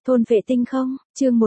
Thôn vệ tinh không, chương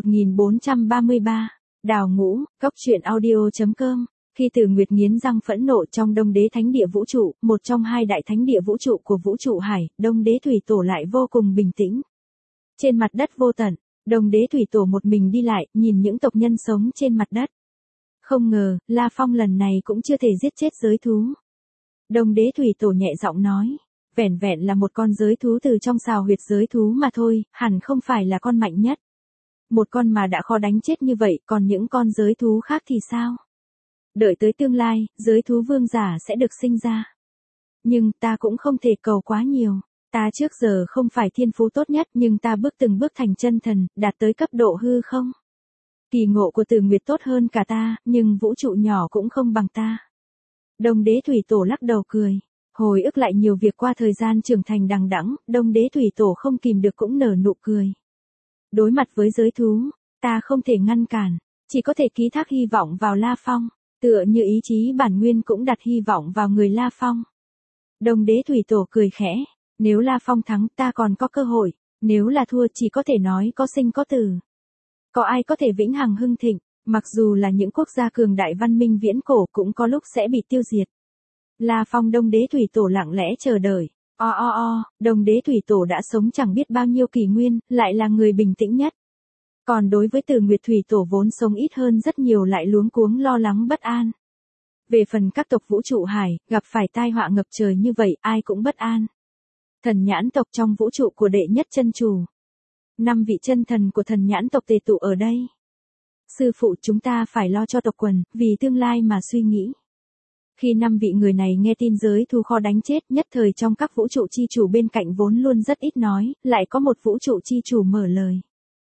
1433, đào ngũ, cốc truyện audio.com. Khi Từ Nguyệt nghiến răng phẫn nộ trong Đông Đế Thánh Địa Vũ trụ, một trong hai đại thánh địa vũ trụ của vũ trụ hải, Đông Đế Thủy Tổ lại vô cùng bình tĩnh. Trên mặt đất vô tận, Đông Đế Thủy Tổ một mình đi lại, nhìn những tộc nhân sống trên mặt đất. Không ngờ, La Phong lần này cũng chưa thể giết chết giới thú. Đông Đế Thủy Tổ nhẹ giọng nói, vẻn vẹn là một con giới thú từ trong sào huyệt giới thú mà thôi, hẳn không phải là con mạnh nhất. Một con mà đã khó đánh chết như vậy, còn những con giới thú khác thì sao? Đợi tới tương lai, giới thú vương giả sẽ được sinh ra. Nhưng ta cũng không thể cầu quá nhiều. Ta trước giờ không phải thiên phú tốt nhất, nhưng ta bước từng bước thành chân thần, đạt tới cấp độ hư không. Kỳ ngộ của Từ Nguyệt tốt hơn cả ta, nhưng vũ trụ nhỏ cũng không bằng ta. Đông Đế Thủy Tổ lắc đầu cười. Hồi ức lại nhiều việc qua thời gian trưởng thành đằng đẵng, Đông Đế Thủy Tổ không kìm được cũng nở nụ cười. Đối mặt với giới thú, ta không thể ngăn cản, chỉ có thể ký thác hy vọng vào La Phong, tựa như ý chí bản nguyên cũng đặt hy vọng vào người La Phong. Đông Đế Thủy Tổ cười khẽ, nếu La Phong thắng ta còn có cơ hội, nếu là thua chỉ có thể nói có sinh có tử. Có ai có thể vĩnh hằng hưng thịnh, mặc dù là những quốc gia cường đại văn minh viễn cổ cũng có lúc sẽ bị tiêu diệt. La Phong Đông Đế Thủy Tổ lặng lẽ chờ đợi. Đông Đế Thủy Tổ đã sống chẳng biết bao nhiêu kỷ nguyên, lại là người bình tĩnh nhất. Còn đối với Từ Nguyệt Thủy Tổ vốn sống ít hơn rất nhiều lại luống cuống lo lắng bất an. Về phần các tộc vũ trụ hải, gặp phải tai họa ngập trời như vậy, ai cũng bất an. Thần nhãn tộc trong vũ trụ của đệ nhất chân chủ. 5 vị chân thần của thần nhãn tộc tề tụ ở đây. Sư phụ, chúng ta phải lo cho tộc quần, vì tương lai mà suy nghĩ. Khi 5 vị người này nghe tin giới thú khó đánh chết, nhất thời trong các vũ trụ chi chủ bên cạnh vốn luôn rất ít nói, lại có một vũ trụ chi chủ mở lời.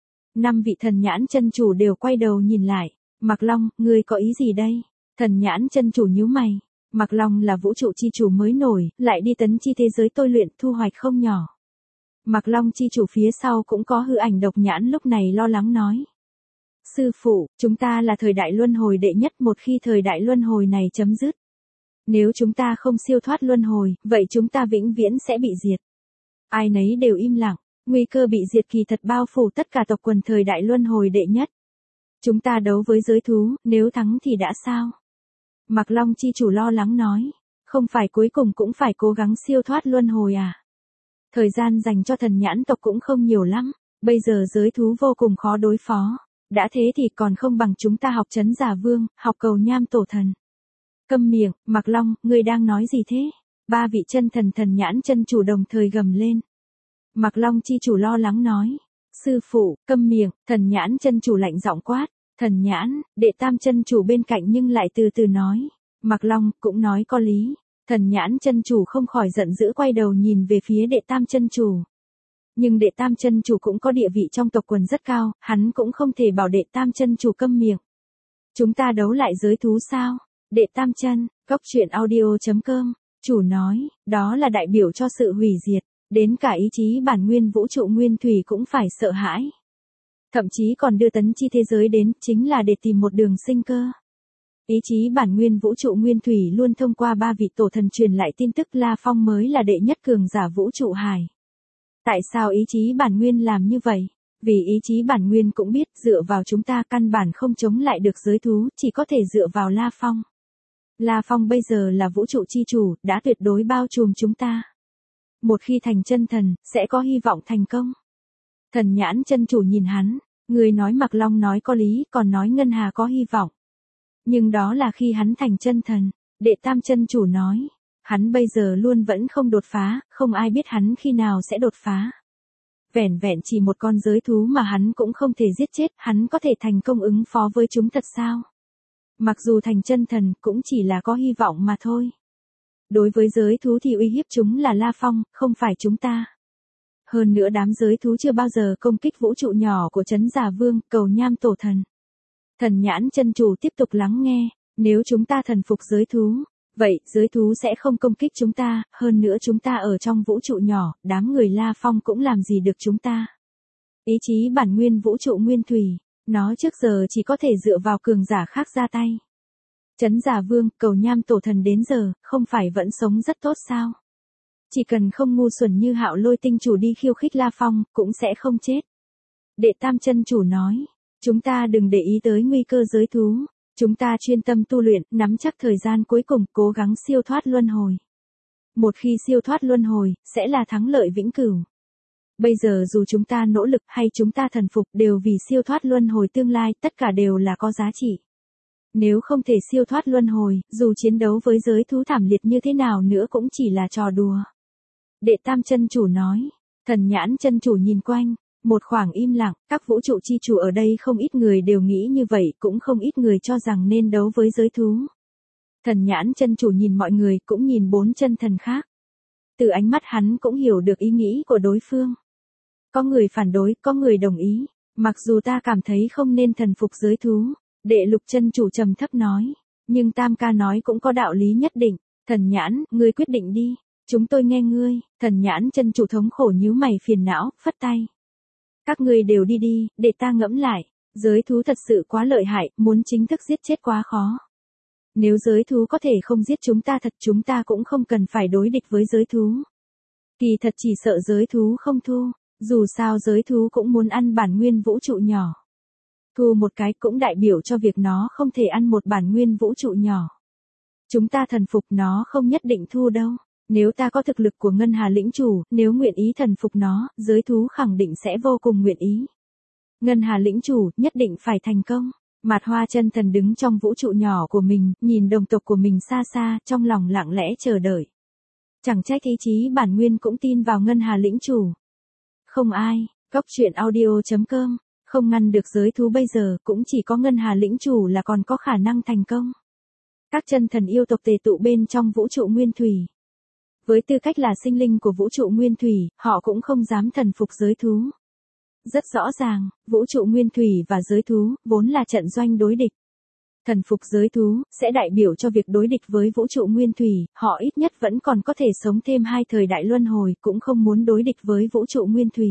5 vị thần nhãn chân chủ đều quay đầu nhìn lại. Mạc Long, ngươi có ý gì đây? Thần nhãn chân chủ nhíu mày. Mạc Long là vũ trụ chi chủ mới nổi, lại đi tấn chi thế giới tôi luyện, thu hoạch không nhỏ. Mạc Long chi chủ phía sau cũng có hư ảnh độc nhãn lúc này lo lắng nói. Sư phụ, chúng ta là thời đại luân hồi đệ nhất, một khi thời đại luân hồi này chấm dứt. Nếu chúng ta không siêu thoát luân hồi, vậy chúng ta vĩnh viễn sẽ bị diệt. Ai nấy đều im lặng, nguy cơ bị diệt kỳ thật bao phủ tất cả tộc quần thời đại luân hồi đệ nhất. Chúng ta đấu với giới thú, nếu thắng thì đã sao? Mạc Long chi chủ lo lắng nói, không phải cuối cùng cũng phải cố gắng siêu thoát luân hồi à? Thời gian dành cho thần nhãn tộc cũng không nhiều lắm, bây giờ giới thú vô cùng khó đối phó. Đã thế thì còn không bằng chúng ta học Trấn Giả Vương, học Cầu Nham Tổ Thần. Câm miệng, Mạc Long, ngươi đang nói gì thế? 3 vị chân thần thần nhãn chân chủ đồng thời gầm lên. Mạc Long chi chủ lo lắng nói. Sư phụ, câm miệng, thần nhãn chân chủ lạnh giọng quát. Thần nhãn, đệ tam chân chủ bên cạnh nhưng lại từ từ nói. Mạc Long, cũng nói có lý. Thần nhãn chân chủ không khỏi giận dữ quay đầu nhìn về phía đệ tam chân chủ. Nhưng đệ tam chân chủ cũng có địa vị trong tộc quần rất cao, hắn cũng không thể bảo đệ tam chân chủ câm miệng. Chúng ta đấu lại giới thú sao? Đệ tam chân, cốc truyện audio.com, chủ nói, đó là đại biểu cho sự hủy diệt, đến cả ý chí bản nguyên vũ trụ nguyên thủy cũng phải sợ hãi. Thậm chí còn đưa tấn chi thế giới đến, chính là để tìm một đường sinh cơ. Ý chí bản nguyên vũ trụ nguyên thủy luôn thông qua 3 vị tổ thần truyền lại tin tức La Phong mới là đệ nhất cường giả vũ trụ hải. Tại sao ý chí bản nguyên làm như vậy? Vì ý chí bản nguyên cũng biết dựa vào chúng ta căn bản không chống lại được giới thú, chỉ có thể dựa vào La Phong. La Phong bây giờ là vũ trụ chi chủ, đã tuyệt đối bao trùm chúng ta. Một khi thành chân thần, sẽ có hy vọng thành công. Thần nhãn chân chủ nhìn hắn, người nói Mạc Long nói có lý, còn nói Ngân Hà có hy vọng. Nhưng đó là khi hắn thành chân thần, đệ tam chân chủ nói. Hắn bây giờ luôn vẫn không đột phá, không ai biết hắn khi nào sẽ đột phá. Vẻn vẹn chỉ một con giới thú mà hắn cũng không thể giết chết, hắn có thể thành công ứng phó với chúng thật sao? Mặc dù thành chân thần, cũng chỉ là có hy vọng mà thôi. Đối với giới thú thì uy hiếp chúng là La Phong, không phải chúng ta. Hơn nữa đám giới thú chưa bao giờ công kích vũ trụ nhỏ của Trấn Giả Vương, Cầu Nham Tổ Thần. Thần nhãn chân chủ tiếp tục lắng nghe, nếu chúng ta thần phục giới thú, vậy giới thú sẽ không công kích chúng ta, hơn nữa chúng ta ở trong vũ trụ nhỏ, đám người La Phong cũng làm gì được chúng ta. Ý chí bản nguyên vũ trụ nguyên thủy, nó trước giờ chỉ có thể dựa vào cường giả khác ra tay. Trấn Giả Vương, Cầu Nham Tổ Thần đến giờ, không phải vẫn sống rất tốt sao? Chỉ cần không ngu xuẩn như Hạo Lôi tinh chủ đi khiêu khích La Phong, cũng sẽ không chết. Đệ Tam chân chủ nói, chúng ta đừng để ý tới nguy cơ giới thú. Chúng ta chuyên tâm tu luyện, nắm chắc thời gian cuối cùng, cố gắng siêu thoát luân hồi. Một khi siêu thoát luân hồi, sẽ là thắng lợi vĩnh cửu. Bây giờ dù chúng ta nỗ lực hay chúng ta thần phục đều vì siêu thoát luân hồi tương lai, tất cả đều là có giá trị. Nếu không thể siêu thoát luân hồi, dù chiến đấu với giới thú thảm liệt như thế nào nữa cũng chỉ là trò đùa. Đệ Tam chân chủ nói, Thần Nhãn chân chủ nhìn quanh, một khoảng im lặng, các vũ trụ chi chủ ở đây không ít người đều nghĩ như vậy, cũng không ít người cho rằng nên đấu với giới thú. Thần Nhãn chân chủ nhìn mọi người, cũng nhìn 4 chân thần khác. Từ ánh mắt hắn cũng hiểu được ý nghĩ của đối phương. Có người phản đối, có người đồng ý. Mặc dù ta cảm thấy không nên thần phục giới thú, Đệ Lục chân chủ trầm thấp nói, nhưng Tam ca nói cũng có đạo lý nhất định. Thần Nhãn, ngươi quyết định đi, chúng tôi nghe ngươi. Thần Nhãn chân chủ thống khổ nhíu mày phiền não, phất tay. Các ngươi đều đi đi, để ta ngẫm lại. Giới thú thật sự quá lợi hại, muốn chính thức giết chết quá khó. Nếu giới thú có thể không giết chúng ta thật, chúng ta cũng không cần phải đối địch với giới thú. Kỳ thật chỉ sợ giới thú không thu, dù sao giới thú cũng muốn ăn bản nguyên vũ trụ nhỏ. Thu một cái cũng đại biểu cho việc nó không thể ăn một bản nguyên vũ trụ nhỏ. Chúng ta thần phục nó không nhất định thu đâu. Nếu ta có thực lực của Ngân Hà lĩnh chủ, nếu nguyện ý thần phục nó, giới thú khẳng định sẽ vô cùng nguyện ý. Ngân Hà lĩnh chủ nhất định phải thành công. Mạt Hoa chân thần đứng trong vũ trụ nhỏ của mình, nhìn đồng tộc của mình xa xa, trong lòng lặng lẽ chờ đợi. Chẳng trách ý chí bản nguyên cũng tin vào Ngân Hà lĩnh chủ. Không ai, Cốc truyện audio.com, không ngăn được giới thú bây giờ, cũng chỉ có Ngân Hà lĩnh chủ là còn có khả năng thành công. Các chân thần yêu tộc tề tụ bên trong vũ trụ nguyên thủy. Với tư cách là sinh linh của vũ trụ nguyên thủy, họ cũng không dám thần phục giới thú. Rất rõ ràng, vũ trụ nguyên thủy và giới thú, vốn là trận doanh đối địch. Thần phục giới thú, sẽ đại biểu cho việc đối địch với vũ trụ nguyên thủy, họ ít nhất vẫn còn có thể sống thêm 2 thời đại luân hồi, cũng không muốn đối địch với vũ trụ nguyên thủy.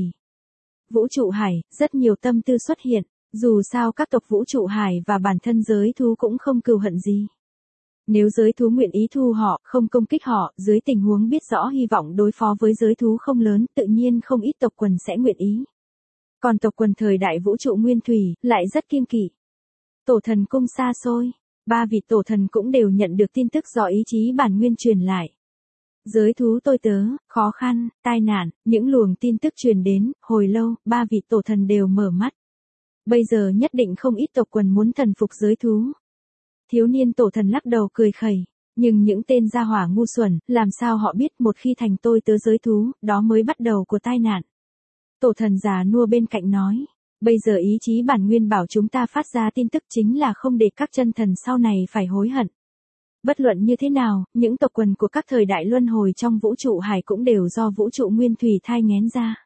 Vũ trụ hải, rất nhiều tâm tư xuất hiện, dù sao các tộc vũ trụ hải và bản thân giới thú cũng không cừu hận gì. Nếu giới thú nguyện ý thu họ, không công kích họ, dưới tình huống biết rõ hy vọng đối phó với giới thú không lớn, tự nhiên không ít tộc quần sẽ nguyện ý. Còn tộc quần thời đại vũ trụ nguyên thủy, lại rất kiêng kỵ. Tổ thần cung xa xôi, 3 vị tổ thần cũng đều nhận được tin tức do ý chí bản nguyên truyền lại. Giới thú tôi tớ, khó khăn, tai nạn, những luồng tin tức truyền đến, hồi lâu, 3 vị tổ thần đều mở mắt. Bây giờ nhất định không ít tộc quần muốn thần phục giới thú. Thiếu niên tổ thần lắc đầu cười khẩy, nhưng những tên gia hỏa ngu xuẩn, làm sao họ biết một khi thành tôi tớ giới thú, đó mới bắt đầu của tai nạn. Tổ thần già nua bên cạnh nói, bây giờ ý chí bản nguyên bảo chúng ta phát ra tin tức chính là không để các chân thần sau này phải hối hận. Bất luận như thế nào, những tộc quần của các thời đại luân hồi trong vũ trụ hải cũng đều do vũ trụ nguyên thủy thai nghén ra.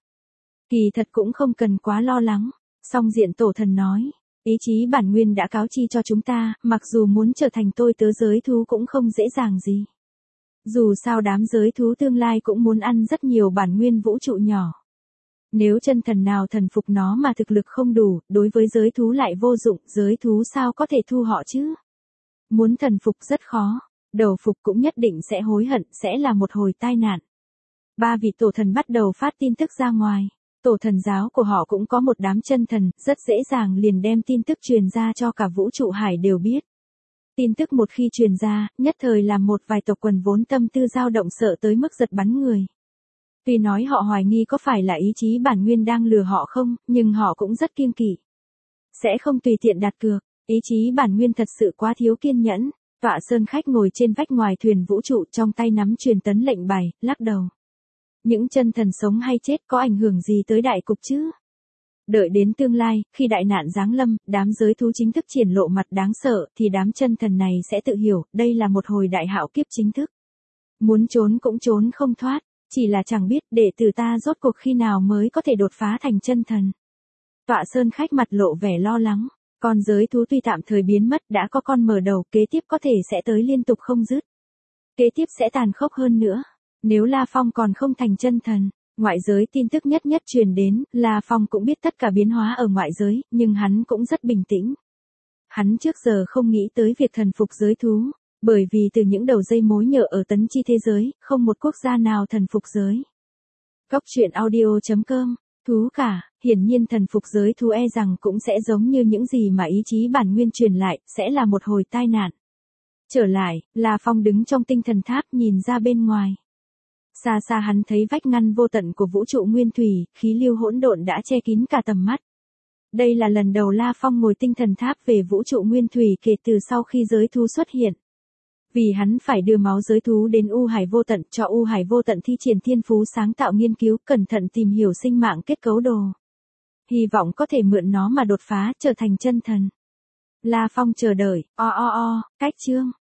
Kỳ thật cũng không cần quá lo lắng. Song diện tổ thần nói, ý chí bản nguyên đã cáo chi cho chúng ta, mặc dù muốn trở thành tôi tớ giới thú cũng không dễ dàng gì. Dù sao đám giới thú tương lai cũng muốn ăn rất nhiều bản nguyên vũ trụ nhỏ. Nếu chân thần nào thần phục nó mà thực lực không đủ, đối với giới thú lại vô dụng, giới thú sao có thể thu họ chứ? Muốn thần phục rất khó, đầu phục cũng nhất định sẽ hối hận, sẽ là một hồi tai nạn. 3 vị tổ thần bắt đầu phát tin tức ra ngoài. Tổ thần giáo của họ cũng có một đám chân thần, rất dễ dàng liền đem tin tức truyền ra cho cả vũ trụ hải đều biết. Tin tức một khi truyền ra, nhất thời làm một vài tộc quần vốn tâm tư dao động sợ tới mức giật bắn người. Tuy nói họ hoài nghi có phải là ý chí bản nguyên đang lừa họ không, nhưng họ cũng rất kiêng kỵ. Sẽ không tùy tiện đặt cược, ý chí bản nguyên thật sự quá thiếu kiên nhẫn. Tọa Sơn Khách ngồi trên vách ngoài thuyền vũ trụ trong tay nắm truyền tấn lệnh bài, lắc đầu. Những chân thần sống hay chết có ảnh hưởng gì tới đại cục chứ? Đợi đến tương lai, khi đại nạn giáng lâm, đám giới thú chính thức triển lộ mặt đáng sợ, thì đám chân thần này sẽ tự hiểu, đây là một hồi đại hạo kiếp chính thức. Muốn trốn cũng trốn không thoát, chỉ là chẳng biết đệ tử ta rốt cuộc khi nào mới có thể đột phá thành chân thần. Tọa Sơn Khách mặt lộ vẻ lo lắng, con giới thú tuy tạm thời biến mất đã có con mở đầu, kế tiếp có thể sẽ tới liên tục không dứt. Kế tiếp sẽ tàn khốc hơn nữa. Nếu La Phong còn không thành chân thần, ngoại giới tin tức nhất truyền đến, La Phong cũng biết tất cả biến hóa ở ngoại giới, nhưng hắn cũng rất bình tĩnh. Hắn trước giờ không nghĩ tới việc thần phục giới thú, bởi vì từ những đầu dây mối nhợ ở tấn chi thế giới, không một quốc gia nào thần phục giới. Cốc truyện audio.com, Thú cả, hiển nhiên thần phục giới thú e rằng cũng sẽ giống như những gì mà ý chí bản nguyên truyền lại, sẽ là một hồi tai nạn. Trở lại, La Phong đứng trong tinh thần tháp nhìn ra bên ngoài. Xa xa hắn thấy vách ngăn vô tận của vũ trụ nguyên thủy, khí lưu hỗn độn đã che kín cả tầm mắt. Đây là lần đầu La Phong ngồi tinh thần tháp về vũ trụ nguyên thủy kể từ sau khi giới thú xuất hiện. Vì hắn phải đưa máu giới thú đến U Hải vô tận, cho U Hải vô tận thi triển thiên phú sáng tạo nghiên cứu, cẩn thận tìm hiểu sinh mạng kết cấu đồ. Hy vọng có thể mượn nó mà đột phá, trở thành chân thần. La Phong chờ đợi, cách chương.